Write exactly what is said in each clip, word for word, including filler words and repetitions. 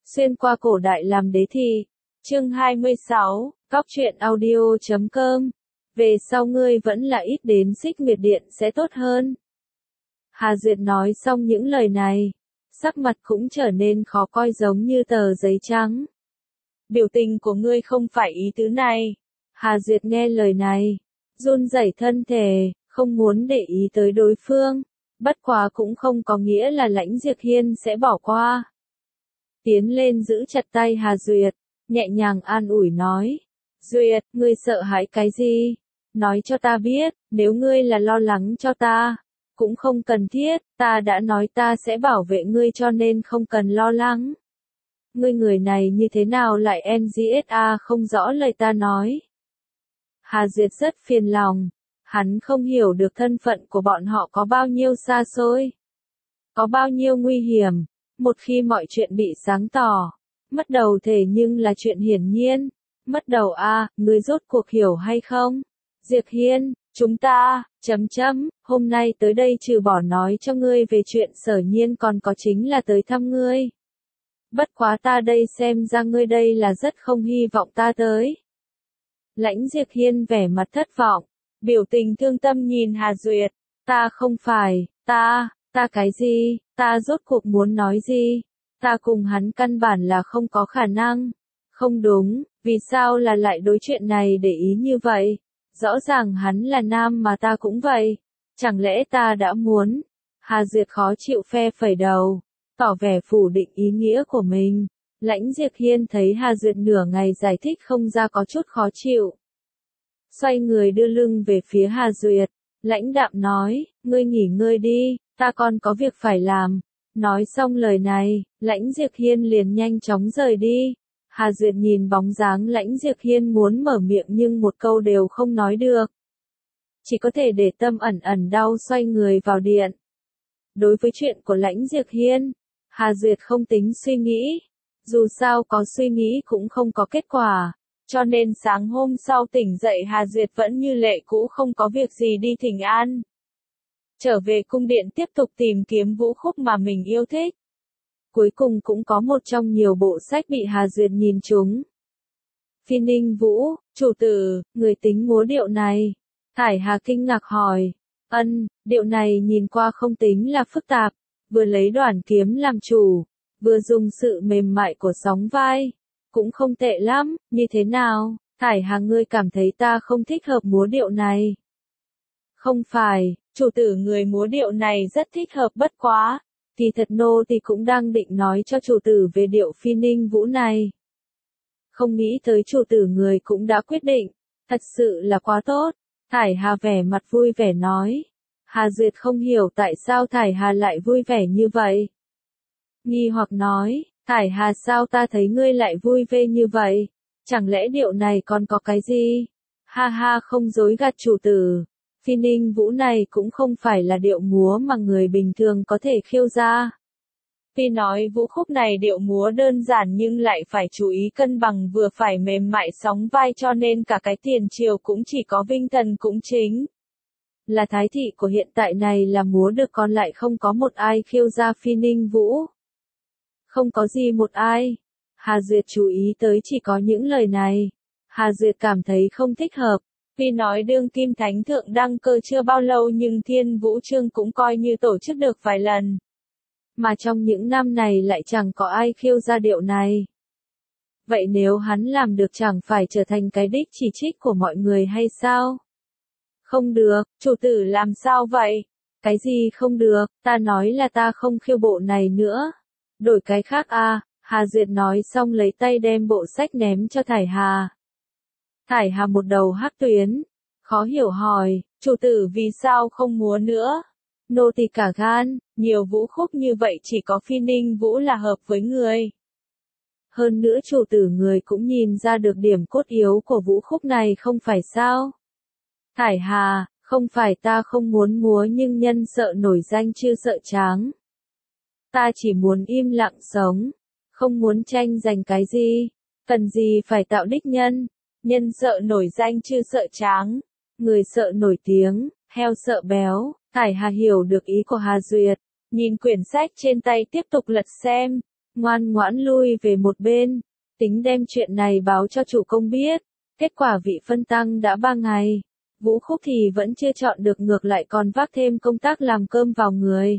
Xuyên qua cổ đại làm đế thi. Chương hai mươi sáu, Cóc truyện audio chấm com. Về sau ngươi vẫn là ít đến Xích Nguyệt Điện sẽ tốt hơn. Hà Duyệt nói xong những lời này, sắc mặt cũng trở nên khó coi giống như tờ giấy trắng. Biểu tình của ngươi không phải ý tứ này. Hà Duyệt nghe lời này, run rẩy thân thể, không muốn để ý tới đối phương, bất quá cũng không có nghĩa là Lãnh Diệp Hiên sẽ bỏ qua. Tiến lên giữ chặt tay Hà Duyệt, nhẹ nhàng an ủi nói, Duyệt, ngươi sợ hãi cái gì? Nói cho ta biết, nếu ngươi là lo lắng cho ta, cũng không cần thiết, ta đã nói ta sẽ bảo vệ ngươi cho nên không cần lo lắng. Ngươi người này như thế nào lại en giê ét a không rõ lời ta nói. Hà Duyệt rất phiền lòng, hắn không hiểu được thân phận của bọn họ có bao nhiêu xa xôi, có bao nhiêu nguy hiểm. Một khi mọi chuyện bị sáng tỏ, mất đầu thể nhưng là chuyện hiển nhiên. Mất đầu a, à, ngươi rốt cuộc hiểu hay không? Diệp Hiên, chúng ta, chấm chấm, hôm nay tới đây trừ bỏ nói cho ngươi về chuyện Sở Nhiên còn có chính là tới thăm ngươi. Bất quá ta đây xem ra ngươi đây là rất không hy vọng ta tới. Lãnh Diệp Hiên vẻ mặt thất vọng, biểu tình thương tâm nhìn Hà Duyệt, ta không phải, ta, ta cái gì, ta rốt cuộc muốn nói gì, ta cùng hắn căn bản là không có khả năng. Không đúng, vì sao là lại đối chuyện này để ý như vậy? Rõ ràng hắn là nam mà ta cũng vậy. Chẳng lẽ ta đã muốn? Hà Duyệt khó chịu phe phẩy đầu, tỏ vẻ phủ định ý nghĩa của mình. Lãnh Diệp Hiên thấy Hà Duyệt nửa ngày giải thích không ra có chút khó chịu. Xoay người đưa lưng về phía Hà Duyệt, lãnh đạm nói, ngươi nghỉ ngơi đi, ta còn có việc phải làm. Nói xong lời này, Lãnh Diệp Hiên liền nhanh chóng rời đi. Hà Duyệt nhìn bóng dáng Lãnh Diệp Hiên muốn mở miệng nhưng một câu đều không nói được. Chỉ có thể để tâm ẩn ẩn đau xoay người vào điện. Đối với chuyện của Lãnh Diệp Hiên, Hà Duyệt không tính suy nghĩ. Dù sao có suy nghĩ cũng không có kết quả. Cho nên sáng hôm sau tỉnh dậy Hà Duyệt vẫn như lệ cũ không có việc gì đi thỉnh an. Trở về cung điện tiếp tục tìm kiếm vũ khúc mà mình yêu thích. Cuối cùng cũng có một trong nhiều bộ sách bị Hà Duyệt nhìn trúng. Phi Ninh Vũ, chủ tử, người tính múa điệu này. Thải Hà kinh ngạc hỏi. Ân, điệu này nhìn qua không tính là phức tạp, vừa lấy đoàn kiếm làm chủ, vừa dùng sự mềm mại của sóng vai. Cũng không tệ lắm, như thế nào? Thải Hà ngươi cảm thấy ta không thích hợp múa điệu này. Không phải, chủ tử người múa điệu này rất thích hợp bất quá. Thì thật nô thì cũng đang định nói cho chủ tử về điệu Phi Ninh Vũ này. Không nghĩ tới chủ tử người cũng đã quyết định, thật sự là quá tốt. Thải Hà vẻ mặt vui vẻ nói. Hà Duyệt không hiểu tại sao Thải Hà lại vui vẻ như vậy. Nghi hoặc nói, Thải Hà sao ta thấy ngươi lại vui vẻ như vậy? Chẳng lẽ điệu này còn có cái gì? Ha ha không dối gạt chủ tử. Phi Ninh Vũ này cũng không phải là điệu múa mà người bình thường có thể khiêu ra. Phi nói vũ khúc này điệu múa đơn giản nhưng lại phải chú ý cân bằng vừa phải mềm mại sóng vai cho nên cả cái tiền triều cũng chỉ có Vinh Thần cũng chính. Là thái thị của hiện tại này là múa được còn lại không có một ai khiêu ra Phi Ninh Vũ. Không có gì một ai. Hà Duyệt chú ý tới chỉ có những lời này. Hà Duyệt cảm thấy không thích hợp. Vì nói đương kim thánh thượng đăng cơ chưa bao lâu nhưng Thiên Vũ Chương cũng coi như tổ chức được vài lần. Mà trong những năm này lại chẳng có ai khiêu ra điệu này. Vậy nếu hắn làm được chẳng phải trở thành cái đích chỉ trích của mọi người hay sao? Không được, chủ tử làm sao vậy? Cái gì không được, ta nói là ta không khiêu bộ này nữa. Đổi cái khác à, Hà Duyệt nói xong lấy tay đem bộ sách ném cho Thải Hà. Thải Hà một đầu hắc tuyến, khó hiểu hỏi, chủ tử vì sao không múa nữa? Nô tỳ cả gan, nhiều vũ khúc như vậy chỉ có Phi Ninh Vũ là hợp với người. Hơn nữa chủ tử người cũng nhìn ra được điểm cốt yếu của vũ khúc này không phải sao? Thải Hà, không phải ta không muốn múa nhưng nhân sợ nổi danh chưa sợ tráng. Ta chỉ muốn im lặng sống, không muốn tranh giành cái gì, cần gì phải tạo đích nhân. Nhân sợ nổi danh chưa sợ tráng, người sợ nổi tiếng, heo sợ béo. Thải Hà hiểu được ý của Hà Duyệt, nhìn quyển sách trên tay tiếp tục lật xem, ngoan ngoãn lui về một bên, tính đem chuyện này báo cho chủ công biết. Kết quả vị phân tăng đã ba ngày, Vũ Khúc thì vẫn chưa chọn được, ngược lại còn vác thêm công tác làm cơm vào người.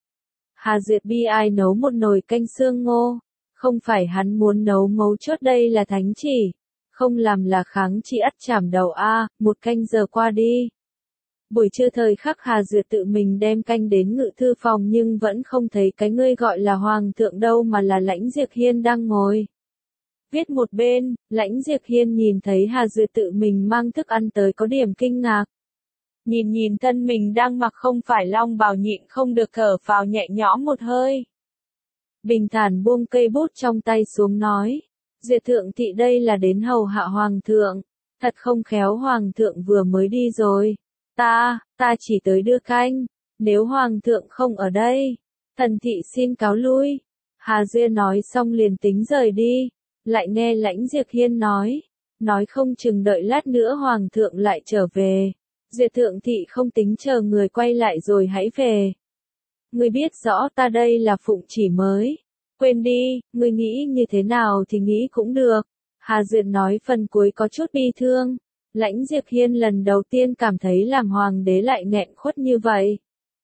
Hà Duyệt bi ai nấu một nồi canh xương ngô, không phải hắn muốn nấu, mấu chốt đây là thánh chỉ, không làm là kháng chỉ ắt chảm đầu a. Một canh giờ qua đi. Buổi trưa thời khắc Hà Duyệt tự mình đem canh đến ngự thư phòng nhưng vẫn không thấy cái ngươi gọi là hoàng thượng đâu mà là Lãnh Diệp Hiên đang ngồi viết một bên. Lãnh Diệp Hiên nhìn thấy Hà Duyệt tự mình mang thức ăn tới có điểm kinh ngạc. Nhìn nhìn thân mình đang mặc không phải long bào nhịn không được thở phào nhẹ nhõm một hơi. Bình thản buông cây bút trong tay xuống nói, Duyệt thượng thị đây là đến hầu hạ hoàng thượng, thật không khéo hoàng thượng vừa mới đi rồi. Ta, ta chỉ tới đưa canh, nếu hoàng thượng không ở đây, thần thị xin cáo lui. Hà Duyên nói xong liền tính rời đi, lại nghe Lãnh Diệp Hiên nói, nói không chừng đợi lát nữa hoàng thượng lại trở về. Duyệt thượng thị không tính chờ người quay lại rồi hãy về. Ngươi biết rõ ta đây là phụng chỉ mới. Quên đi, ngươi nghĩ như thế nào thì nghĩ cũng được. Hà Duyệt nói phần cuối có chút bi thương. Lãnh Diệp Hiên lần đầu tiên cảm thấy làm hoàng đế lại nghẹn khuất như vậy.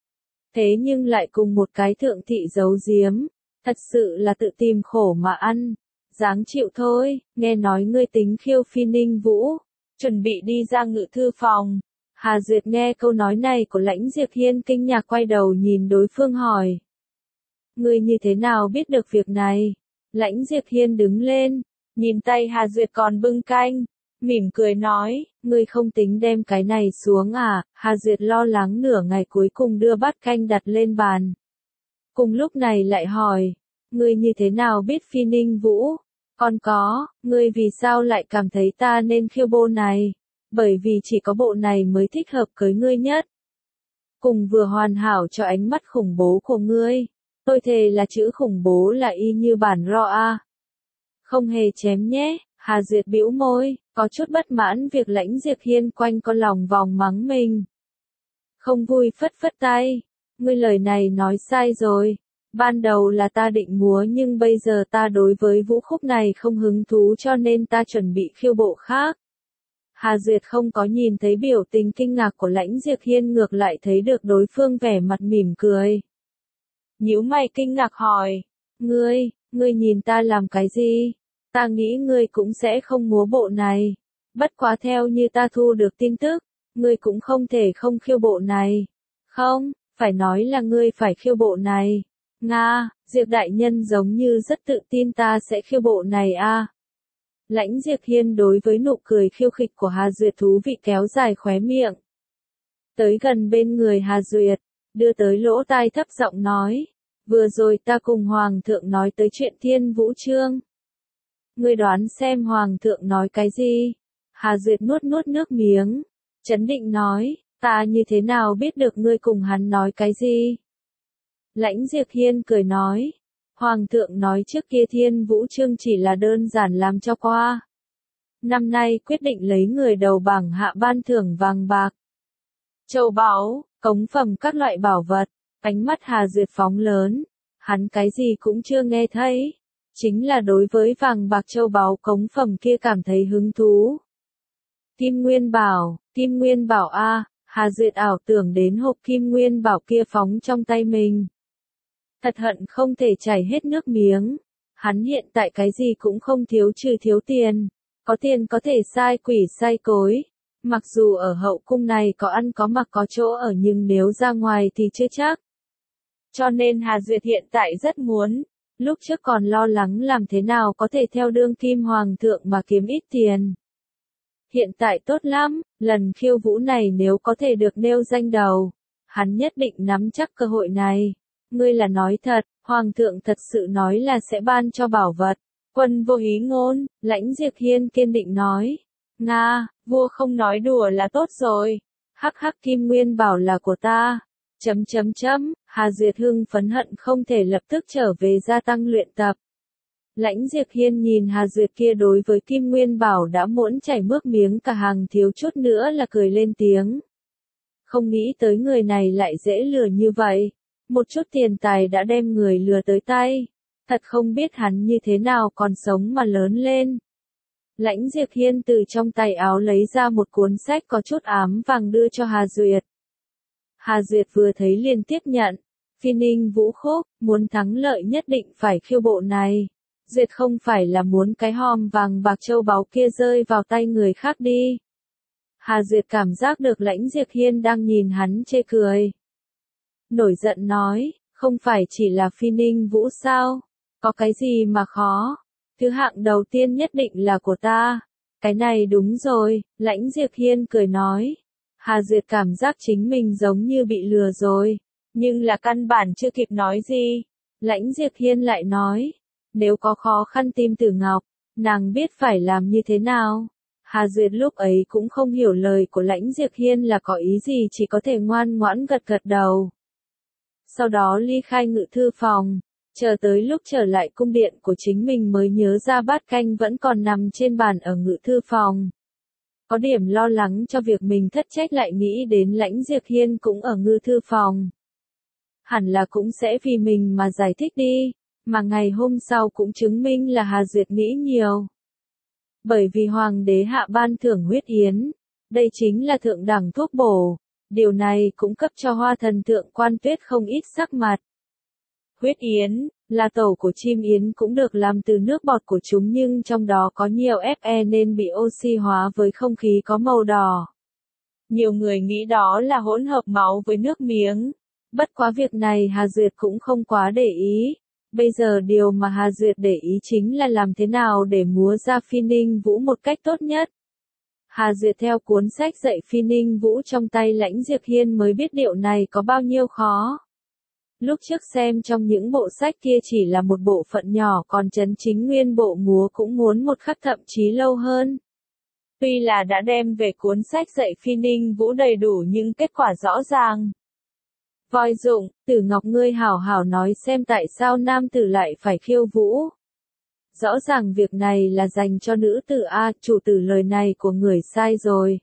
Thế nhưng lại cùng một cái thượng thị giấu giếm, thật sự là tự tìm khổ mà ăn. Dáng chịu thôi, nghe nói ngươi tính khiêu phi Ninh Vũ, chuẩn bị đi ra ngự thư phòng. Hà Duyệt nghe câu nói này của Lãnh Diệp Hiên kinh ngạc quay đầu nhìn đối phương hỏi. Ngươi như thế nào biết được việc này? Lãnh Diệp Hiên đứng lên, nhìn tay Hà Duyệt còn bưng canh, mỉm cười nói, ngươi không tính đem cái này xuống à? Hà Duyệt lo lắng nửa ngày cuối cùng đưa bát canh đặt lên bàn. Cùng lúc này lại hỏi, ngươi như thế nào biết phi Ninh Vũ? Còn có, ngươi vì sao lại cảm thấy ta nên khiêu bộ này? Bởi vì chỉ có bộ này mới thích hợp cưới ngươi nhất. Cùng vừa hoàn hảo cho ánh mắt khủng bố của ngươi. Tôi thề là chữ khủng bố là y như bản ro a. Không hề chém nhé. Hà Duyệt bĩu môi, có chút bất mãn việc Lãnh Diệp Hiên quanh con lòng vòng mắng mình. Không vui phất phất tay. Ngươi lời này nói sai rồi. Ban đầu là ta định múa nhưng bây giờ ta đối với vũ khúc này không hứng thú cho nên ta chuẩn bị khiêu bộ khác. Hà Duyệt không có nhìn thấy biểu tình kinh ngạc của Lãnh Diệp Hiên, ngược lại thấy được đối phương vẻ mặt mỉm cười. Nhíu mày kinh ngạc hỏi, ngươi, ngươi nhìn ta làm cái gì? Ta nghĩ ngươi cũng sẽ không múa bộ này. Bất quá theo như ta thu được tin tức, ngươi cũng không thể không khiêu bộ này. Không, phải nói là ngươi phải khiêu bộ này. Nga, Diệp đại nhân giống như rất tự tin ta sẽ khiêu bộ này a. Lãnh Diệp Hiên đối với nụ cười khiêu khích của Hà Duyệt thú vị kéo dài khóe miệng. Tới gần bên người Hà Duyệt, đưa tới lỗ tai thấp giọng nói, vừa rồi ta cùng Hoàng thượng nói tới chuyện Thiên Vũ Chương. Ngươi đoán xem Hoàng thượng nói cái gì? Hà Duyệt nuốt nuốt nước miếng, chấn định nói, ta như thế nào biết được ngươi cùng hắn nói cái gì? Lãnh Diệp Hiên cười nói, Hoàng thượng nói trước kia Thiên Vũ Chương chỉ là đơn giản làm cho qua. Năm nay quyết định lấy người đầu bảng hạ ban thưởng vàng bạc, châu báu, cống phẩm các loại bảo vật. Ánh mắt Hà Duyệt phóng lớn, hắn cái gì cũng chưa nghe thấy, chính là đối với vàng bạc châu báu cống phẩm kia cảm thấy hứng thú. Kim Nguyên Bảo, Kim Nguyên Bảo a, Hà Duyệt ảo tưởng đến hộp Kim Nguyên Bảo kia phóng trong tay mình. Thật hận không thể chảy hết nước miếng. Hắn hiện tại cái gì cũng không thiếu trừ thiếu tiền. Có tiền có thể sai quỷ sai cối. Mặc dù ở hậu cung này có ăn có mặc có chỗ ở nhưng nếu ra ngoài thì chưa chắc. Cho nên Hà Duyệt hiện tại rất muốn. Lúc trước còn lo lắng làm thế nào có thể theo đương kim hoàng thượng mà kiếm ít tiền. Hiện tại tốt lắm, lần khiêu vũ này nếu có thể được nêu danh đầu, hắn nhất định nắm chắc cơ hội này. Ngươi là nói thật, Hoàng thượng thật sự nói là sẽ ban cho bảo vật. Quân vô hí ngôn, Lãnh Diệp Hiên kiên định nói. Nga, vua không nói đùa là tốt rồi. Hắc hắc Kim Nguyên Bảo là của ta. Chấm chấm chấm, Hà Duyệt hưng phấn hận không thể lập tức trở về gia tăng luyện tập. Lãnh Diệp Hiên nhìn Hà Duyệt kia đối với Kim Nguyên Bảo đã muốn chảy nước miếng cả hàng thiếu chút nữa là cười lên tiếng. Không nghĩ tới người này lại dễ lừa như vậy. Một chút tiền tài đã đem người lừa tới tay. Thật không biết hắn như thế nào còn sống mà lớn lên. Lãnh Diệp Hiên từ trong tay áo lấy ra một cuốn sách có chút ám vàng đưa cho Hà Duyệt. Hà Duyệt vừa thấy liền tiếp nhận. Phi Ninh Vũ Khúc, muốn thắng lợi nhất định phải khiêu bộ này. Duyệt không phải là muốn cái hòm vàng bạc châu báu kia rơi vào tay người khác đi. Hà Duyệt cảm giác được Lãnh Diệp Hiên đang nhìn hắn chê cười. Nổi giận nói, không phải chỉ là Phi Ninh Vũ sao? Có cái gì mà khó? Thứ hạng đầu tiên nhất định là của ta. Cái này đúng rồi, Lãnh Diệp Hiên cười nói. Hà Duyệt cảm giác chính mình giống như bị lừa rồi. Nhưng là căn bản chưa kịp nói gì. Lãnh Diệp Hiên lại nói. Nếu có khó khăn tìm Tử Ngọc, nàng biết phải làm như thế nào. Hà Duyệt lúc ấy cũng không hiểu lời của Lãnh Diệp Hiên là có ý gì, chỉ có thể ngoan ngoãn gật gật đầu. Sau đó ly khai ngự thư phòng, chờ tới lúc trở lại cung điện của chính mình mới nhớ ra bát canh vẫn còn nằm trên bàn ở ngự thư phòng. Có điểm lo lắng cho việc mình thất trách lại nghĩ đến Lãnh Diệp Hiên cũng ở ngự thư phòng. Hẳn là cũng sẽ vì mình mà giải thích đi, mà ngày hôm sau cũng chứng minh là Hà Duyệt nghĩ nhiều. Bởi vì Hoàng đế hạ ban thưởng huyết yến, đây chính là thượng đẳng thuốc bổ, điều này cũng cấp cho Hoa Thần Thượng Quan Tuyết không ít sắc mặt. Huyết yến, là tổ của chim yến cũng được làm từ nước bọt của chúng nhưng trong đó có nhiều Fe nên bị oxy hóa với không khí có màu đỏ. Nhiều người nghĩ đó là hỗn hợp máu với nước miếng. Bất quá việc này Hà Duyệt cũng không quá để ý. Bây giờ điều mà Hà Duyệt để ý chính là làm thế nào để múa ra Phi Ninh Vũ một cách tốt nhất. Hà Duyệt theo cuốn sách dạy Phi Ninh Vũ trong tay Lãnh Diệp Hiên mới biết điệu này có bao nhiêu khó. Lúc trước xem trong những bộ sách kia chỉ là một bộ phận nhỏ, còn chấn chính nguyên bộ múa cũng muốn một khắc thậm chí lâu hơn. Tuy là đã đem về cuốn sách dạy Phi Ninh Vũ đầy đủ nhưng kết quả rõ ràng. Voi Dụng, Tử Ngọc ngươi hảo hảo nói xem tại sao nam tử lại phải khiêu vũ. Rõ ràng việc này là dành cho nữ tử a, chủ tử lời này của người sai rồi.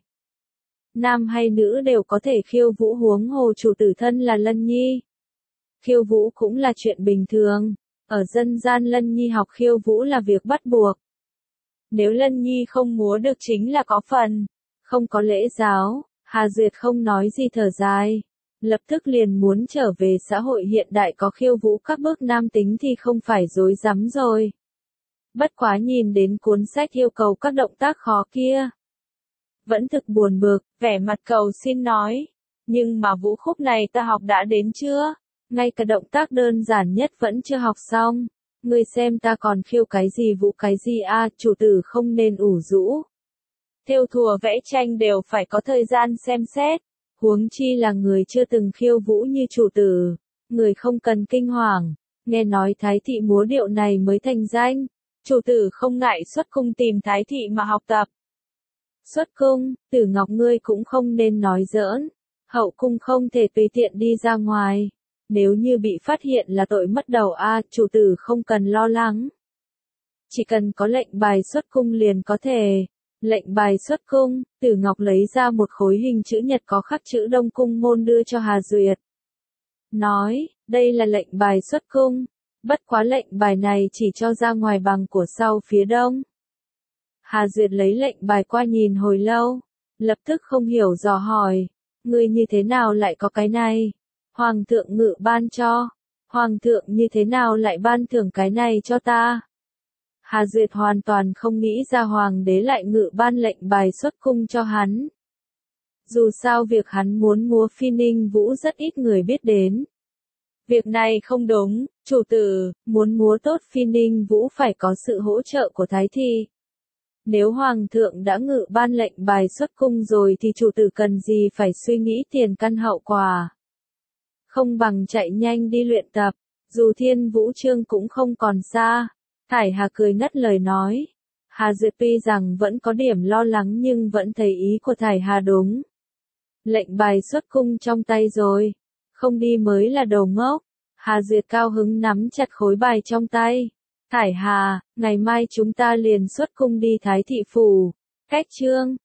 Nam hay nữ đều có thể khiêu vũ, huống hồ chủ tử thân là Lân Nhi. Khiêu vũ cũng là chuyện bình thường, ở dân gian Lân Nhi học khiêu vũ là việc bắt buộc. Nếu Lân Nhi không múa được chính là có phần, không có lễ giáo. Hà Duyệt không nói gì thở dài. Lập tức liền muốn trở về xã hội hiện đại có khiêu vũ các bước nam tính thì không phải dối rắm rồi. Bất quá nhìn đến cuốn sách yêu cầu các động tác khó kia. Vẫn thực buồn bực, vẻ mặt cầu xin nói. Nhưng mà vũ khúc này ta học đã đến chưa? Ngay cả động tác đơn giản nhất vẫn chưa học xong. Ngươi xem ta còn khiêu cái gì vũ cái gì a, à, chủ tử không nên ủ rũ. Thêu thùa vẽ tranh đều phải có thời gian xem xét. Huống chi là người chưa từng khiêu vũ như chủ tử. Người không cần kinh hoàng. Nghe nói Thái thị múa điệu này mới thành danh. Chủ tử không ngại xuất cung tìm Thái thị mà học tập. Xuất cung, Tử Ngọc ngươi cũng không nên nói giỡn. Hậu cung không thể tùy tiện đi ra ngoài. Nếu như bị phát hiện là tội mất đầu a, à, chủ tử không cần lo lắng. Chỉ cần có lệnh bài xuất cung liền có thể. Lệnh bài xuất cung, Tử Ngọc lấy ra một khối hình chữ nhật có khắc chữ Đông Cung môn đưa cho Hà Duyệt. Nói, đây là lệnh bài xuất cung. Bất quá lệnh bài này chỉ cho ra ngoài bằng của sau phía đông. Hà Duyệt lấy lệnh bài qua nhìn hồi lâu. Lập tức không hiểu dò hỏi. Ngươi như thế nào lại có cái này? Hoàng thượng ngự ban cho. Hoàng thượng như thế nào lại ban thưởng cái này cho ta? Hà Duyệt hoàn toàn không nghĩ ra hoàng đế lại ngự ban lệnh bài xuất cung cho hắn. Dù sao việc hắn muốn múa Phi Ninh Vũ rất ít người biết đến. Việc này không đúng, chủ tử, muốn múa tốt Phi Ninh Vũ phải có sự hỗ trợ của Thái thị. Nếu hoàng thượng đã ngự ban lệnh bài xuất cung rồi thì chủ tử cần gì phải suy nghĩ tiền căn hậu quả. Không bằng chạy nhanh đi luyện tập, dù Thiên Vũ Chương cũng không còn xa. Thải Hà cười ngất lời nói. Hà Duyệt tuy rằng vẫn có điểm lo lắng nhưng vẫn thấy ý của Thải Hà đúng. Lệnh bài xuất cung trong tay rồi. Không đi mới là đồ ngốc. Hà Duyệt cao hứng nắm chặt khối bài trong tay. Thải Hà, ngày mai chúng ta liền xuất cung đi Thái thị phủ. Cách chương.